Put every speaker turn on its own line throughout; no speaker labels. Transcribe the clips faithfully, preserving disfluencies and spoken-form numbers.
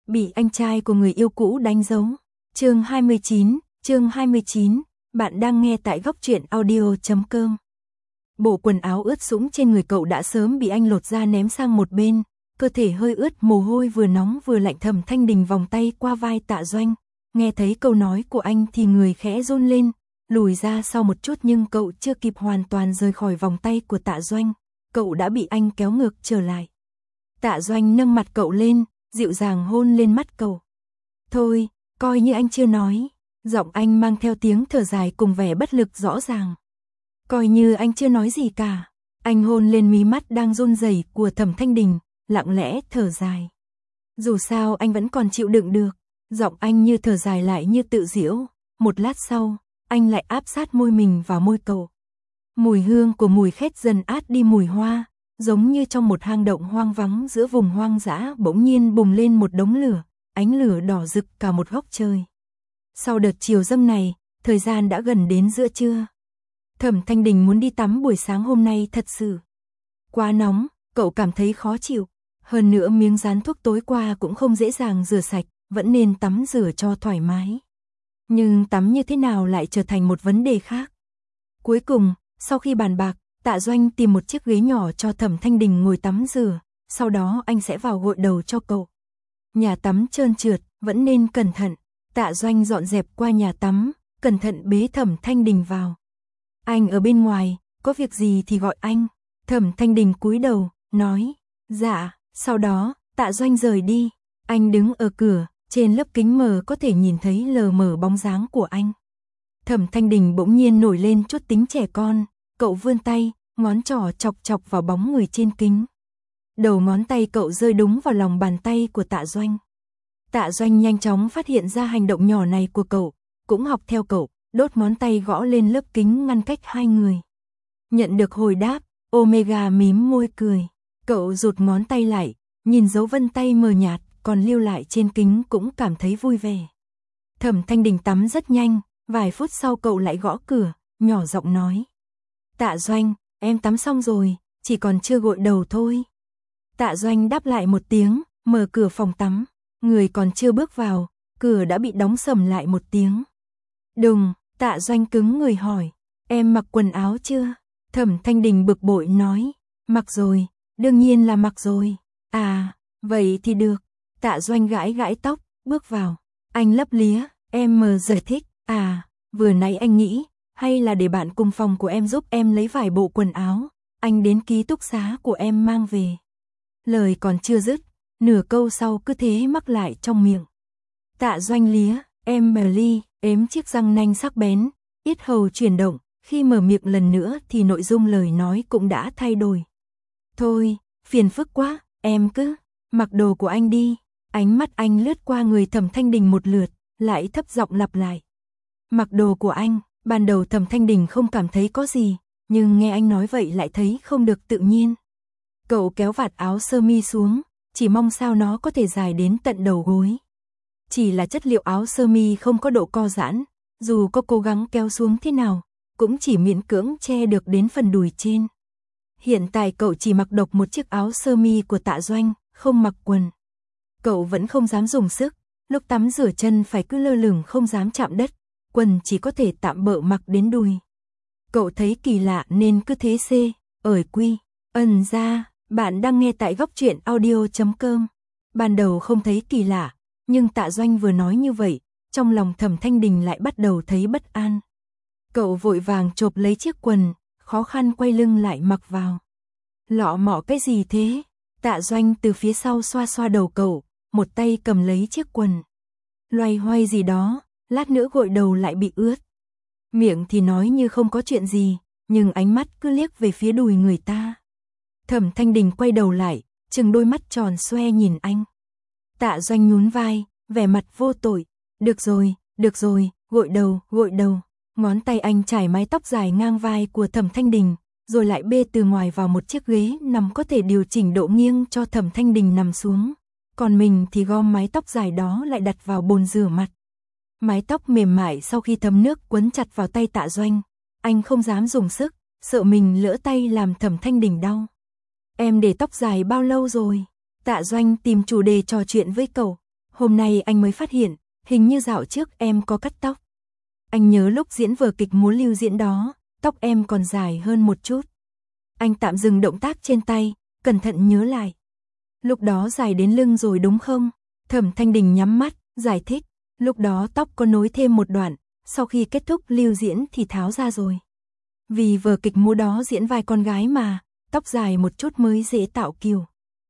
Bị anh trai của người yêu cũ đánh dấu. Chương hai mươi chín, chương hai mươi chín, bạn đang nghe tại góc truyện audio chấm com. Bộ quần áo ướt sũng trên người cậu đã sớm bị anh lột ra ném sang một bên, cơ thể hơi ướt, mồ hôi vừa nóng vừa lạnh. Thẩm Thanh Đình vòng tay qua vai Tạ Doanh, nghe thấy câu nói của anh thì người khẽ run lên, lùi ra sau một chút, nhưng cậu chưa kịp hoàn toàn rời khỏi vòng tay của Tạ Doanh, cậu đã bị anh kéo ngược trở lại. Tạ Doanh nâng mặt cậu lên, dịu dàng hôn lên mắt cậu. Thôi, coi như anh chưa nói. Giọng anh mang theo tiếng thở dài cùng vẻ bất lực rõ ràng. Coi như anh chưa nói gì cả. Anh hôn lên mí mắt đang run rẩy của Thẩm Thanh Đình, lặng lẽ thở dài. Dù sao anh vẫn còn chịu đựng được. Giọng anh như thở dài lại như tự giễu. Một lát sau, anh lại áp sát môi mình vào môi cậu. Mùi hương của mùi khét dần át đi mùi hoa, giống như trong một hang động hoang vắng giữa vùng hoang dã bỗng nhiên bùng lên một đống lửa, ánh lửa đỏ rực cả một góc trời. Sau đợt chiều dâng này, thời gian đã gần đến giữa trưa. Thẩm Thanh Đình muốn đi tắm buổi sáng hôm nay thật sự quá nóng, cậu cảm thấy khó chịu. Hơn nữa miếng dán thuốc tối qua cũng không dễ dàng rửa sạch, vẫn nên tắm rửa cho thoải mái. Nhưng tắm như thế nào lại trở thành một vấn đề khác. Cuối cùng, sau khi bàn bạc, Tạ Doanh tìm một chiếc ghế nhỏ cho Thẩm Thanh Đình ngồi tắm rửa, sau đó anh sẽ vào gội đầu cho cậu. Nhà tắm trơn trượt, vẫn nên cẩn thận. Tạ Doanh dọn dẹp qua nhà tắm, cẩn thận bế Thẩm Thanh Đình vào. Anh ở bên ngoài, có việc gì thì gọi anh. Thẩm Thanh Đình cúi đầu, nói, dạ. Sau đó, Tạ Doanh rời đi. Anh đứng ở cửa, trên lớp kính mờ có thể nhìn thấy lờ mờ bóng dáng của anh. Thẩm Thanh Đình bỗng nhiên nổi lên chút tính trẻ con, cậu vươn tay, ngón trỏ chọc chọc vào bóng người trên kính. Đầu ngón tay cậu rơi đúng vào lòng bàn tay của Tạ Doanh. Tạ Doanh nhanh chóng phát hiện ra hành động nhỏ này của cậu, cũng học theo cậu, đốt ngón tay gõ lên lớp kính ngăn cách hai người. Nhận được hồi đáp, Omega mím môi cười. Cậu rụt ngón tay lại, nhìn dấu vân tay mờ nhạt còn lưu lại trên kính cũng cảm thấy vui vẻ. Thẩm Thanh Đình tắm rất nhanh, vài phút sau cậu lại gõ cửa, nhỏ giọng nói. Tạ Doanh, em tắm xong rồi, chỉ còn chưa gội đầu thôi. Tạ Doanh đáp lại một tiếng, mở cửa phòng tắm. Người còn chưa bước vào, cửa đã bị đóng sầm lại một tiếng. Đùng, Tạ Doanh cứng người hỏi, em mặc quần áo chưa? Thẩm Thanh Đình bực bội nói, mặc rồi, đương nhiên là mặc rồi. À, vậy thì được. Tạ Doanh gãi gãi tóc, bước vào. Anh lấp lía, em mờ giải thích, à, vừa nãy anh nghĩ, hay là để bạn cùng phòng của em giúp em lấy vài bộ quần áo, anh đến ký túc xá của em mang về. Lời còn chưa dứt, nửa câu sau cứ thế mắc lại trong miệng. Tạ Doanh lía, Emily, ếm chiếc răng nanh sắc bén, yết hầu chuyển động, khi mở miệng lần nữa thì nội dung lời nói cũng đã thay đổi. Thôi, phiền phức quá, em cứ mặc đồ của anh đi. Ánh mắt anh lướt qua người Thẩm Thanh Đình một lượt, lại thấp giọng lặp lại. Mặc đồ của anh. Ban đầu Thẩm Thanh Đình không cảm thấy có gì, nhưng nghe anh nói vậy lại thấy không được tự nhiên. Cậu kéo vạt áo sơ mi xuống, chỉ mong sao nó có thể dài đến tận đầu gối. Chỉ là chất liệu áo sơ mi không có độ co giãn, dù có cố gắng kéo xuống thế nào, cũng chỉ miễn cưỡng che được đến phần đùi trên. Hiện tại cậu chỉ mặc độc một chiếc áo sơ mi của Tạ Doanh, không mặc quần. Cậu vẫn không dám dùng sức, lúc tắm rửa chân phải cứ lơ lửng không dám chạm đất, quần chỉ có thể tạm bợ mặc đến đùi. Cậu thấy kỳ lạ nên cứ thế xê, ởi quy, ẩn ra, bạn đang nghe tại góc truyện audio chấm com. Ban đầu không thấy kỳ lạ, nhưng Tạ Doanh vừa nói như vậy, trong lòng Thẩm Thanh Đình lại bắt đầu thấy bất an. Cậu vội vàng chộp lấy chiếc quần, khó khăn quay lưng lại mặc vào. Lọ mọ cái gì thế? Tạ Doanh từ phía sau xoa xoa đầu cậu, một tay cầm lấy chiếc quần. Loay hoay gì đó, lát nữa gội đầu lại bị ướt. Miệng thì nói như không có chuyện gì, nhưng ánh mắt cứ liếc về phía đùi người ta. Thẩm Thanh Đình quay đầu lại, trừng đôi mắt tròn xoe nhìn anh. Tạ Doanh nhún vai, vẻ mặt vô tội. Được rồi, được rồi, gội đầu, gội đầu. Ngón tay anh trải mái tóc dài ngang vai của Thẩm Thanh Đình, rồi lại bê từ ngoài vào một chiếc ghế nằm có thể điều chỉnh độ nghiêng cho Thẩm Thanh Đình nằm xuống. Còn mình thì gom mái tóc dài đó lại đặt vào bồn rửa mặt. Mái tóc mềm mại sau khi thấm nước quấn chặt vào tay Tạ Doanh. Anh không dám dùng sức, sợ mình lỡ tay làm Thẩm Thanh Đình đau. Em để tóc dài bao lâu rồi? Tạ Doanh tìm chủ đề trò chuyện với cậu. Hôm nay anh mới phát hiện, hình như dạo trước em có cắt tóc. Anh nhớ lúc diễn vở kịch múa Lưu Diễn đó, tóc em còn dài hơn một chút. Anh tạm dừng động tác trên tay, cẩn thận nhớ lại. Lúc đó dài đến lưng rồi đúng không? Thẩm Thanh Đình nhắm mắt, giải thích. Lúc đó tóc có nối thêm một đoạn, sau khi kết thúc lưu diễn thì tháo ra rồi. Vì vở kịch múa đó diễn vai con gái mà, tóc dài một chút mới dễ tạo kiều.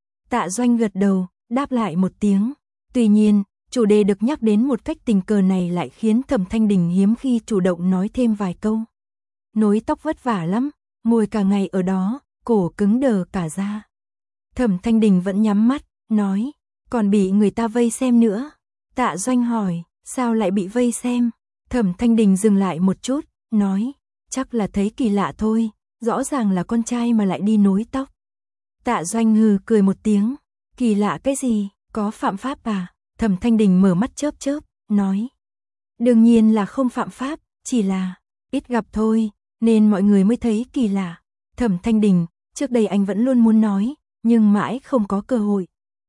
Tạ Doanh gật đầu, đáp lại một tiếng. Tuy nhiên, chủ đề được nhắc đến một cách tình cờ này lại khiến Thẩm Thanh Đình hiếm khi chủ động nói thêm vài câu. Nối tóc vất vả lắm, ngồi cả ngày ở đó, cổ cứng đờ cả ra. Thẩm Thanh Đình vẫn nhắm mắt, nói, còn bị người ta vây xem nữa. Tạ Doanh hỏi, sao lại bị vây xem? Thẩm Thanh Đình dừng lại một chút, nói, chắc là thấy kỳ lạ thôi, rõ ràng là con trai mà lại đi nối tóc. Tạ Doanh hừ cười một tiếng, kỳ lạ cái gì, có phạm pháp à? Thẩm Thanh Đình mở mắt chớp chớp, nói, đương nhiên là không phạm pháp, chỉ là ít gặp thôi, nên mọi người mới thấy kỳ lạ. Thẩm Thanh Đình, trước đây anh vẫn luôn muốn nói, nhưng mãi không có cơ hội.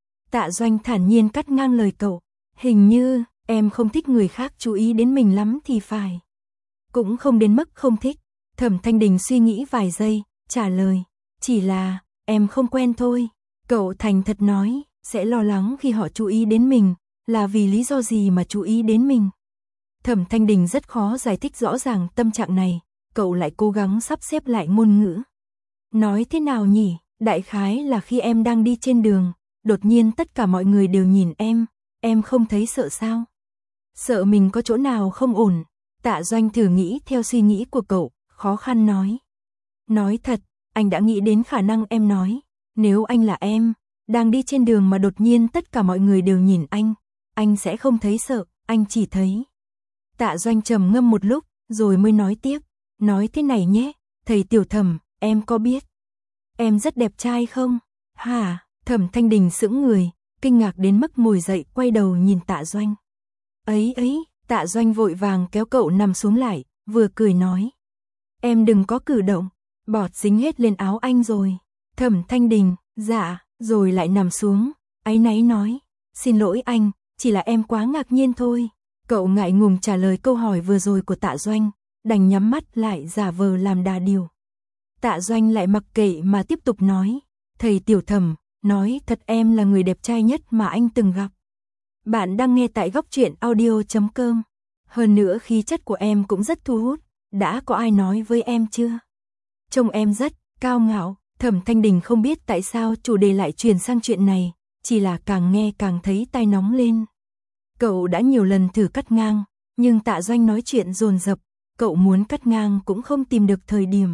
Tạ Doanh thản nhiên cắt ngang lời cậu, hình như em không thích người khác chú ý đến mình lắm thì phải. Cũng không đến mức không thích. Thẩm Thanh Đình suy nghĩ vài giây, trả lời, chỉ là em không quen thôi. Cậu thành thật nói, sẽ lo lắng khi họ chú ý đến mình, là vì lý do gì mà chú ý đến mình. Thẩm Thanh Đình rất khó giải thích rõ ràng tâm trạng này, cậu lại cố gắng sắp xếp lại ngôn ngữ. Nói thế nào nhỉ, đại khái là khi em đang đi trên đường, đột nhiên tất cả mọi người đều nhìn em, em không thấy sợ sao? Sợ mình có chỗ nào không ổn. Tạ Doanh thử nghĩ theo suy nghĩ của cậu, khó khăn nói. Nói thật, anh đã nghĩ đến khả năng em nói, nếu anh là em, đang đi trên đường mà đột nhiên tất cả mọi người đều nhìn anh, anh sẽ không thấy sợ, anh chỉ thấy. Tạ Doanh trầm ngâm một lúc, rồi mới nói tiếp, nói thế này nhé, thầy Tiểu Thẩm, em có biết em rất đẹp trai không? Hả? Thẩm Thanh Đình sững người, kinh ngạc đến mức ngồi dậy quay đầu nhìn Tạ Doanh. Ấy ấy, Tạ Doanh vội vàng kéo cậu nằm xuống lại, vừa cười nói. Em đừng có cử động, bọt dính hết lên áo anh rồi. Thẩm Thanh Đình, dạ, rồi lại nằm xuống, áy náy nói. Xin lỗi anh, chỉ là em quá ngạc nhiên thôi. Cậu ngại ngùng trả lời câu hỏi vừa rồi của Tạ Doanh, đành nhắm mắt lại giả vờ làm đà điểu. Tạ Doanh lại mặc kệ mà tiếp tục nói. Thầy Tiểu Thẩm, nói thật em là người đẹp trai nhất mà anh từng gặp. Bạn đang nghe tại góc truyện audio chấm com. Hơn nữa khí chất của em cũng rất thu hút, đã có ai nói với em chưa? Trông em rất cao ngạo. Thẩm Thanh Đình không biết tại sao chủ đề lại chuyển sang chuyện này, chỉ là càng nghe càng thấy tai nóng lên. Cậu đã nhiều lần thử cắt ngang, nhưng Tạ Doanh nói chuyện dồn dập, cậu muốn cắt ngang cũng không tìm được thời điểm.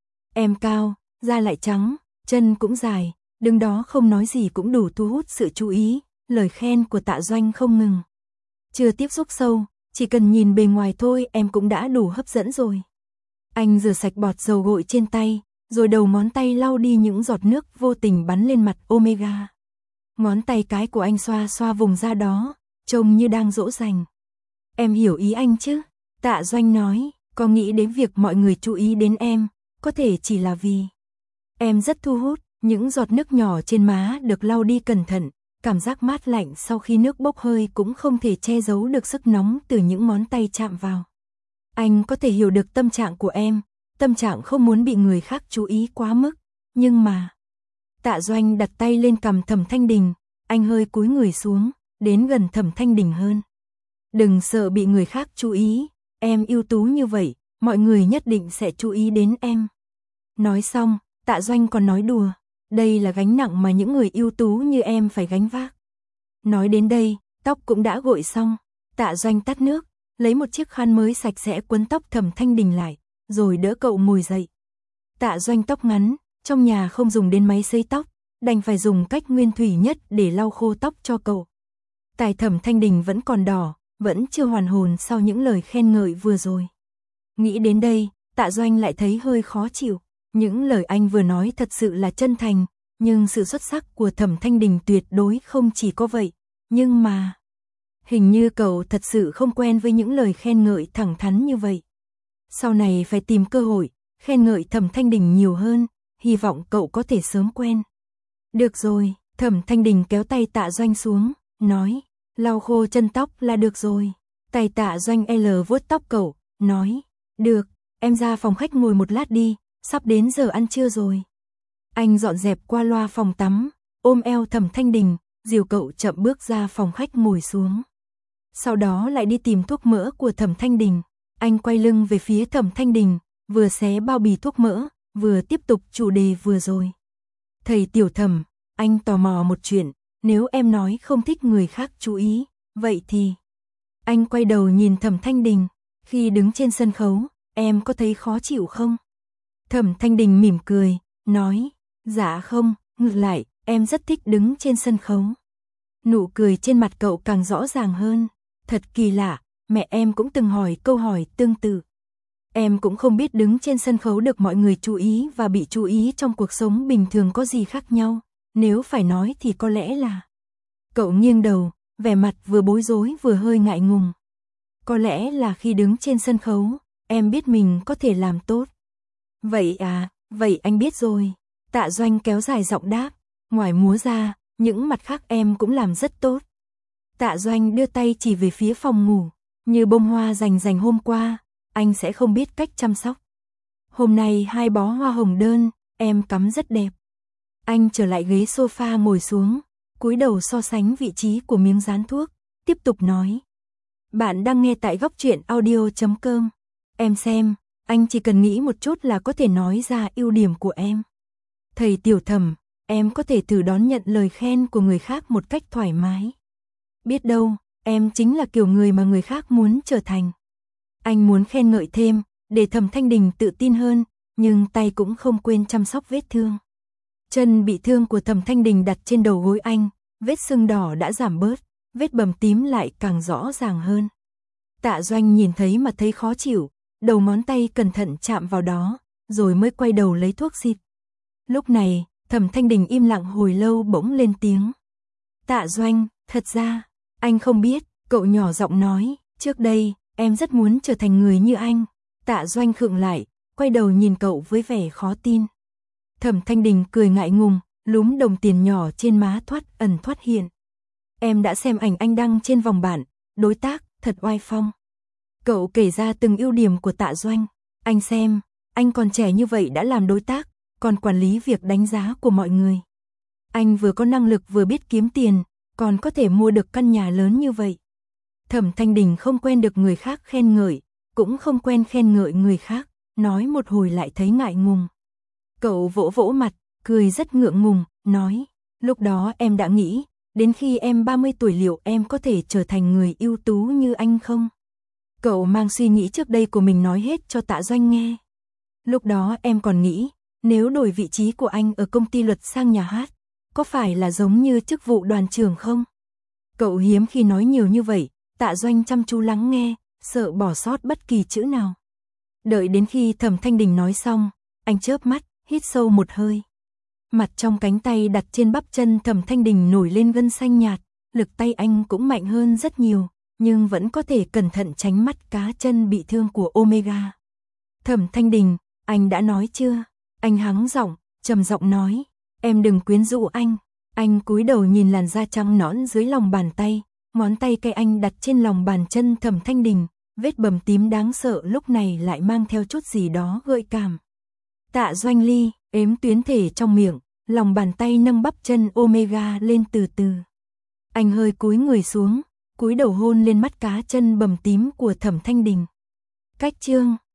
Em cao, da lại trắng, chân cũng dài, đứng đó không nói gì cũng đủ thu hút sự chú ý, lời khen của Tạ Doanh không ngừng. Chưa tiếp xúc sâu, chỉ cần nhìn bề ngoài thôi em cũng đã đủ hấp dẫn rồi. Anh rửa sạch bọt dầu gội trên tay, rồi đầu ngón tay lau đi những giọt nước vô tình bắn lên mặt Omega. Ngón tay cái của anh xoa xoa vùng da đó, trông như đang dỗ dành. Em hiểu ý anh chứ? Tạ Doanh nói, có nghĩ đến việc mọi người chú ý đến em, có thể chỉ là vì em rất thu hút. Những giọt nước nhỏ trên má được lau đi cẩn thận, cảm giác mát lạnh sau khi nước bốc hơi cũng không thể che giấu được sức nóng từ những ngón tay chạm vào. Anh có thể hiểu được tâm trạng của em, tâm trạng không muốn bị người khác chú ý quá mức, nhưng mà... Tạ Doanh đặt tay lên cằm Thẩm Thanh Đình, anh hơi cúi người xuống, đến gần Thẩm Thanh Đình hơn. Đừng sợ bị người khác chú ý, em ưu tú như vậy, mọi người nhất định sẽ chú ý đến em. Nói xong, Tạ Doanh còn nói đùa, đây là gánh nặng mà những người ưu tú như em phải gánh vác. Nói đến đây, tóc cũng đã gội xong, Tạ Doanh tắt nước, lấy một chiếc khăn mới sạch sẽ quấn tóc Thẩm Thanh Đình lại, rồi đỡ cậu ngồi dậy. Tạ Doanh tóc ngắn, trong nhà không dùng đến máy sấy tóc, đành phải dùng cách nguyên thủy nhất để lau khô tóc cho cậu. Tai Thẩm Thanh Đình vẫn còn đỏ, vẫn chưa hoàn hồn sau những lời khen ngợi vừa rồi. Nghĩ đến đây, Tạ Doanh lại thấy hơi khó chịu. Những lời anh vừa nói thật sự là chân thành, nhưng sự xuất sắc của Thẩm Thanh Đình tuyệt đối không chỉ có vậy. Nhưng mà, hình như cậu thật sự không quen với những lời khen ngợi thẳng thắn như vậy. Sau này phải tìm cơ hội, khen ngợi Thẩm Thanh Đình nhiều hơn, hy vọng cậu có thể sớm quen. Được rồi, Thẩm Thanh Đình kéo tay Tạ Doanh xuống, nói, lau khô chân tóc là được rồi. Tay Tạ Doanh L vuốt tóc cậu, nói, được, em ra phòng khách ngồi một lát đi, sắp đến giờ ăn trưa rồi. Anh dọn dẹp qua loa phòng tắm, ôm eo Thẩm Thanh Đình, dìu cậu chậm bước ra phòng khách ngồi xuống. Sau đó lại đi tìm thuốc mỡ của Thẩm Thanh Đình. Anh quay lưng về phía Thẩm Thanh Đình, vừa xé bao bì thuốc mỡ, vừa tiếp tục chủ đề vừa rồi. Thầy Tiểu Thẩm, anh tò mò một chuyện, nếu em nói không thích người khác chú ý, vậy thì... Anh quay đầu nhìn Thẩm Thanh Đình, khi đứng trên sân khấu, em có thấy khó chịu không? Thẩm Thanh Đình mỉm cười, nói, dạ không, ngược lại, em rất thích đứng trên sân khấu. Nụ cười trên mặt cậu càng rõ ràng hơn, thật kỳ lạ, mẹ em cũng từng hỏi câu hỏi tương tự. Em cũng không biết đứng trên sân khấu được mọi người chú ý và bị chú ý trong cuộc sống bình thường có gì khác nhau, nếu phải nói thì có lẽ là... Cậu nghiêng đầu, vẻ mặt vừa bối rối vừa hơi ngại ngùng. Có lẽ là khi đứng trên sân khấu, em biết mình có thể làm tốt. Vậy à, vậy anh biết rồi. Tạ Doanh kéo dài giọng đáp, ngoài múa ra, những mặt khác em cũng làm rất tốt. Tạ Doanh đưa tay chỉ về phía phòng ngủ, như bông hoa rành rành hôm qua, anh sẽ không biết cách chăm sóc. Hôm nay hai bó hoa hồng đơn, em cắm rất đẹp. Anh trở lại ghế sofa ngồi xuống, cúi đầu so sánh vị trí của miếng dán thuốc, tiếp tục nói. Bạn đang nghe tại góc truyện audio chấm com. Em xem, anh chỉ cần nghĩ một chút là có thể nói ra ưu điểm của em. Thầy Tiểu Thẩm, em có thể thử đón nhận lời khen của người khác một cách thoải mái. Biết đâu, em chính là kiểu người mà người khác muốn trở thành. Anh muốn khen ngợi thêm, để Thẩm Thanh Đình tự tin hơn, nhưng tay cũng không quên chăm sóc vết thương. Chân bị thương của Thẩm Thanh Đình đặt trên đầu gối anh, vết sưng đỏ đã giảm bớt, vết bầm tím lại càng rõ ràng hơn. Tạ Doanh nhìn thấy mà thấy khó chịu, đầu ngón tay cẩn thận chạm vào đó, rồi mới quay đầu lấy thuốc xịt. Lúc này, Thẩm Thanh Đình im lặng hồi lâu bỗng lên tiếng. Tạ Doanh, thật ra, anh không biết, cậu nhỏ giọng nói, trước đây, em rất muốn trở thành người như anh. Tạ Doanh khựng lại, quay đầu nhìn cậu với vẻ khó tin. Thẩm Thanh Đình cười ngại ngùng, lúm đồng tiền nhỏ trên má thoát ẩn thoát hiện. Em đã xem ảnh anh đăng trên vòng bản, đối tác, thật oai phong. Cậu kể ra từng ưu điểm của Tạ Doanh. Anh xem, anh còn trẻ như vậy đã làm đối tác, còn quản lý việc đánh giá của mọi người. Anh vừa có năng lực vừa biết kiếm tiền, còn có thể mua được căn nhà lớn như vậy. Thẩm Thanh Đình không quen được người khác khen ngợi, cũng không quen khen ngợi người khác, nói một hồi lại thấy ngại ngùng. Cậu vỗ vỗ mặt, cười rất ngượng ngùng, nói, lúc đó em đã nghĩ, đến khi em ba mươi tuổi liệu em có thể trở thành người ưu tú như anh không? Cậu mang suy nghĩ trước đây của mình nói hết cho Tạ Doanh nghe. Lúc đó em còn nghĩ, nếu đổi vị trí của anh ở công ty luật sang nhà hát, có phải là giống như chức vụ đoàn trưởng không? Cậu hiếm khi nói nhiều như vậy, Tạ Doanh chăm chú lắng nghe, sợ bỏ sót bất kỳ chữ nào. Đợi đến khi Thẩm Thanh Đình nói xong, anh chớp mắt, hít sâu một hơi. Mặt trong cánh tay đặt trên bắp chân Thẩm Thanh Đình nổi lên gân xanh nhạt, lực tay anh cũng mạnh hơn rất nhiều, nhưng vẫn có thể cẩn thận tránh mắt cá chân bị thương của Omega. Thẩm Thanh Đình, anh đã nói chưa? Anh hắng giọng, trầm giọng nói, em đừng quyến rũ anh. Anh cúi đầu nhìn làn da trắng nõn dưới lòng bàn tay, ngón tay cây anh đặt trên lòng bàn chân Thẩm Thanh Đình, vết bầm tím đáng sợ lúc này lại mang theo chút gì đó gợi cảm. Tạ Doanh Ly, ếm tuyến thể trong miệng, lòng bàn tay nâng bắp chân Omega lên từ từ. Anh hơi cúi người xuống, cúi đầu hôn lên mắt cá chân bầm tím của Thẩm Thanh Đình. Cách chương